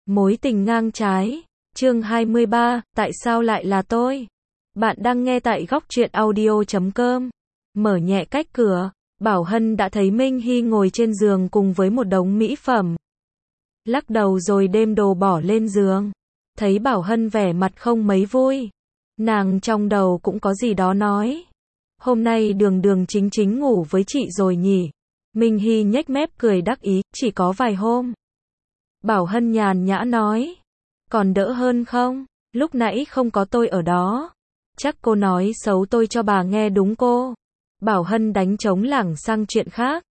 Mối tình ngang trái. Chương 23, tại sao lại là tôi? Bạn đang nghe tại góc truyện audio.com. Mở nhẹ cách cửa, Bảo Hân đã thấy Minh Hy ngồi trên giường cùng với một đống mỹ phẩm. Lắc đầu rồi đem đồ bỏ lên giường. Thấy Bảo Hân vẻ mặt không mấy vui. Nàng trong đầu cũng có gì đó nói. Hôm nay đường đường chính chính ngủ với chị rồi nhỉ? Minh Hy nhếch mép cười đắc ý, chỉ có vài hôm. Bảo Hân nhàn nhã nói. Còn đỡ hơn không? Lúc nãy không có tôi ở đó. Chắc cô nói xấu tôi cho bà nghe đúng cô? Bảo Hân đánh trống lảng sang chuyện khác.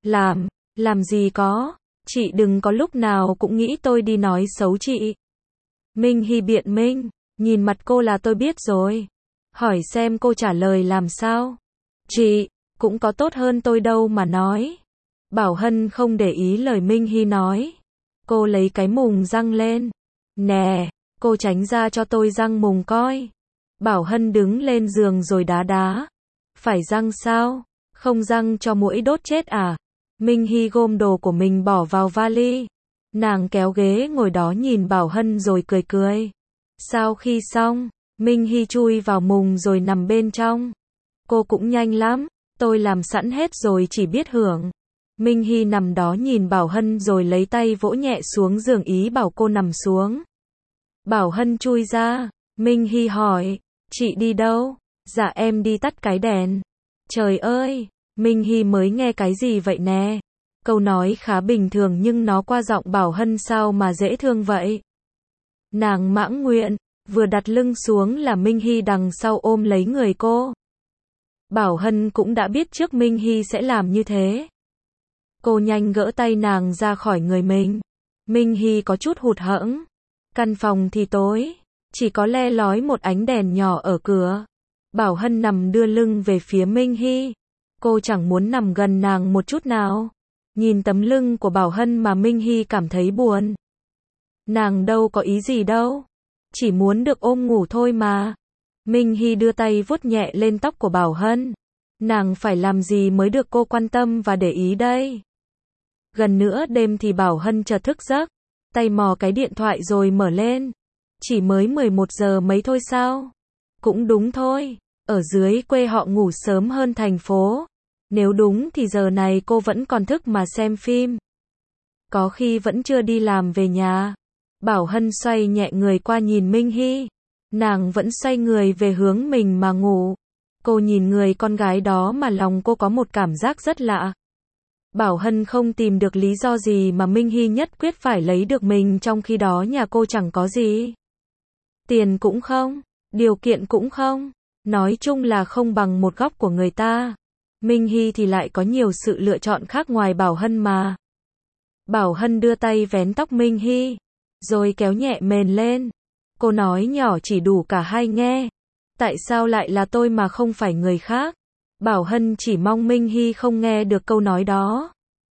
Làm gì có. Chị đừng có lúc nào cũng nghĩ tôi đi nói xấu chị. Minh Hy biện minh. Nhìn mặt cô là tôi biết rồi. Hỏi xem cô trả lời làm sao? Chị, cũng có tốt hơn tôi đâu mà nói. Bảo Hân không để ý lời Minh Hy nói. Cô lấy cái mùng răng lên. Nè, cô tránh ra cho tôi răng mùng coi. Bảo Hân đứng lên giường rồi đá. Phải răng sao? Không răng cho muỗi đốt chết à? Minh Hy gom đồ của mình bỏ vào vali. Nàng kéo ghế ngồi đó nhìn Bảo Hân rồi cười. Sau khi xong, Minh Hy chui vào mùng rồi nằm bên trong. Cô cũng nhanh lắm, tôi làm sẵn hết rồi chỉ biết hưởng. Minh Hy nằm đó nhìn Bảo Hân rồi lấy tay vỗ nhẹ xuống giường ý bảo cô nằm xuống. Bảo Hân chui ra, Minh Hy hỏi, chị đi đâu? Dạ em đi tắt cái đèn. Trời ơi, Minh Hy mới nghe cái gì vậy nè? Câu nói khá bình thường nhưng nó qua giọng Bảo Hân sao mà dễ thương vậy? Nàng mãng nguyện, vừa đặt lưng xuống là Minh Hy đằng sau ôm lấy người cô. Bảo Hân cũng đã biết trước Minh Hy sẽ làm như thế. Cô nhanh gỡ tay nàng ra khỏi người mình. Minh Hy có chút hụt hẫng. Căn phòng thì tối, chỉ có le lói một ánh đèn nhỏ ở cửa. Bảo Hân nằm đưa lưng về phía Minh Hy. Cô chẳng muốn nằm gần nàng một chút nào. Nhìn tấm lưng của Bảo Hân mà Minh Hy cảm thấy buồn. Nàng đâu có ý gì đâu. Chỉ muốn được ôm ngủ thôi mà. Minh Hy đưa tay vuốt nhẹ lên tóc của Bảo Hân. Nàng phải làm gì mới được cô quan tâm và để ý đây? Gần nửa đêm thì Bảo Hân chợt thức giấc. Tay mò cái điện thoại rồi mở lên. Chỉ mới 11 giờ mấy thôi sao? Cũng đúng thôi. Ở dưới quê họ ngủ sớm hơn thành phố. Nếu đúng thì giờ này cô vẫn còn thức mà xem phim. Có khi vẫn chưa đi làm về nhà. Bảo Hân xoay nhẹ người qua nhìn Minh Hy. Nàng vẫn xoay người về hướng mình mà ngủ. Cô nhìn người con gái đó mà lòng cô có một cảm giác rất lạ. Bảo Hân không tìm được lý do gì mà Minh Hy nhất quyết phải lấy được mình trong khi đó nhà cô chẳng có gì. Tiền cũng không, điều kiện cũng không. Nói chung là không bằng một góc của người ta. Minh Hy thì lại có nhiều sự lựa chọn khác ngoài Bảo Hân mà. Bảo Hân đưa tay vén tóc Minh Hy, rồi kéo nhẹ mền lên. Cô nói nhỏ chỉ đủ cả hai nghe. Tại sao lại là tôi mà không phải người khác? Bảo Hân chỉ mong Minh Hy không nghe được câu nói đó.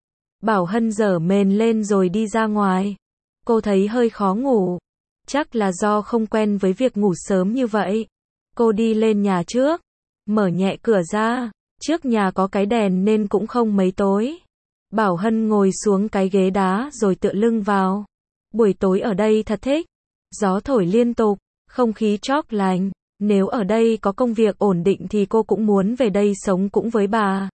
Bảo Hân giở mền lên rồi đi ra ngoài. Cô thấy hơi khó ngủ. Chắc là do không quen với việc ngủ sớm như vậy. Cô đi lên nhà trước. Mở nhẹ cửa ra. Trước nhà có cái đèn nên cũng không mấy tối. Bảo Hân ngồi xuống cái ghế đá rồi tựa lưng vào. Buổi tối ở đây thật thích. Gió thổi liên tục. Không khí chóp lành. Nếu ở đây có công việc ổn định thì cô cũng muốn về đây sống cũng với bà.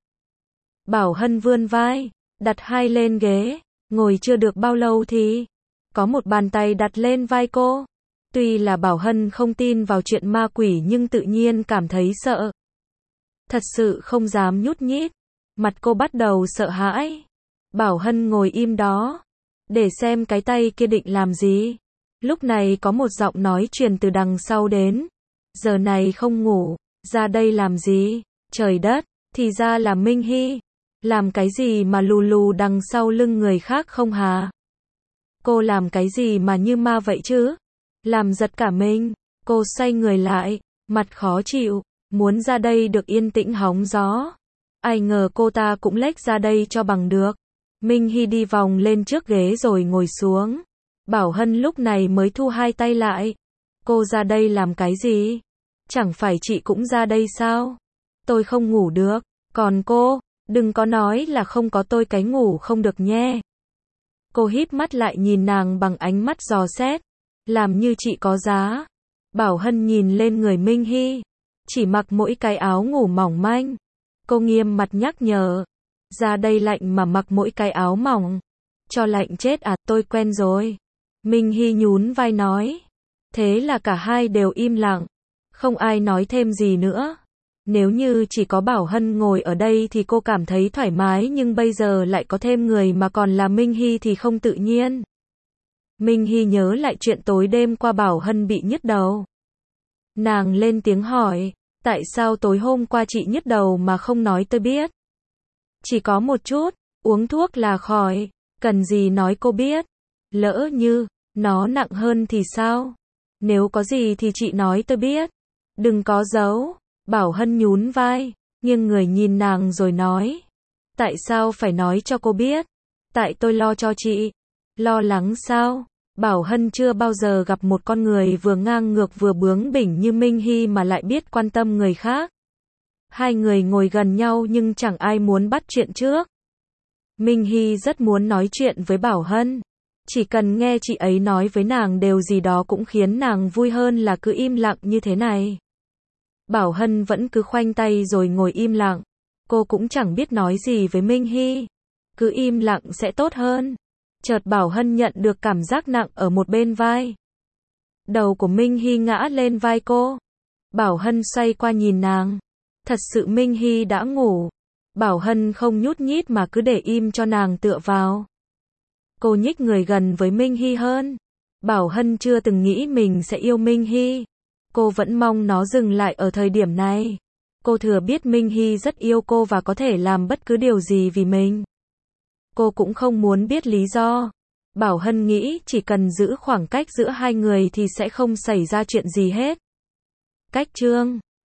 Bảo Hân vươn vai, đặt hai lên ghế, ngồi chưa được bao lâu thì có một bàn tay đặt lên vai cô. Tuy là Bảo Hân không tin vào chuyện ma quỷ nhưng tự nhiên cảm thấy sợ. Thật sự không dám nhúc nhích. Mặt cô bắt đầu sợ hãi. Bảo Hân ngồi im đó, để xem cái tay kia định làm gì. Lúc này có một giọng nói truyền từ đằng sau đến. Giờ này không ngủ, ra đây làm gì? Trời đất, thì ra là Minh Hy. Làm cái gì mà lù lù đằng sau lưng người khác không hả? Cô làm cái gì mà như ma vậy chứ? Làm giật cả mình. Cô xoay người lại, mặt khó chịu, muốn ra đây được yên tĩnh hóng gió. Ai ngờ cô ta cũng lếch ra đây cho bằng được. Minh Hy đi vòng lên trước ghế rồi ngồi xuống. Bảo Hân lúc này mới thu hai tay lại. Cô ra đây làm cái gì? Chẳng phải chị cũng ra đây sao? Tôi không ngủ được. Còn cô, đừng có nói là không có tôi cái ngủ không được nhé. Cô híp mắt lại nhìn nàng bằng ánh mắt dò xét. Làm như chị có giá. Bảo Hân nhìn lên người Minh Hy. Chỉ mặc mỗi cái áo ngủ mỏng manh. Cô nghiêm mặt nhắc nhở. Ra đây lạnh mà mặc mỗi cái áo mỏng. Cho lạnh chết à, tôi quen rồi. Minh Hy nhún vai nói. Thế là cả hai đều im lặng. Không ai nói thêm gì nữa. Nếu như chỉ có Bảo Hân ngồi ở đây thì cô cảm thấy thoải mái, nhưng bây giờ lại có thêm người mà còn là Minh Hy thì không tự nhiên. Minh Hy nhớ lại chuyện tối đêm qua Bảo Hân bị nhức đầu. Nàng lên tiếng hỏi, tại sao tối hôm qua chị nhức đầu mà không nói tôi biết? Chỉ có một chút, uống thuốc là khỏi, cần gì nói cô biết. Lỡ như, nó nặng hơn thì sao? Nếu có gì thì chị nói tôi biết. Đừng có giấu. Bảo Hân nhún vai, nghiêng người nhìn nàng rồi nói. Tại sao phải nói cho cô biết? Tại tôi lo cho chị. Lo lắng sao? Bảo Hân chưa bao giờ gặp một con người vừa ngang ngược vừa bướng bỉnh như Minh Hy mà lại biết quan tâm người khác. Hai người ngồi gần nhau nhưng chẳng ai muốn bắt chuyện trước. Minh Hy rất muốn nói chuyện với Bảo Hân. Chỉ cần nghe chị ấy nói với nàng điều gì đó cũng khiến nàng vui hơn là cứ im lặng như thế này. Bảo Hân vẫn cứ khoanh tay rồi ngồi im lặng. Cô cũng chẳng biết nói gì với Minh Hy. Cứ im lặng sẽ tốt hơn. Chợt Bảo Hân nhận được cảm giác nặng ở một bên vai. Đầu của Minh Hy ngã lên vai cô. Bảo Hân xoay qua nhìn nàng. Thật sự Minh Hy đã ngủ. Bảo Hân không nhút nhít mà cứ để im cho nàng tựa vào. Cô nhích người gần với Minh Hy hơn. Bảo Hân chưa từng nghĩ mình sẽ yêu Minh Hy. Cô vẫn mong nó dừng lại ở thời điểm này. Cô thừa biết Minh Hy rất yêu cô và có thể làm bất cứ điều gì vì mình. Cô cũng không muốn biết lý do. Bảo Hân nghĩ chỉ cần giữ khoảng cách giữa hai người thì sẽ không xảy ra chuyện gì hết. Cách chương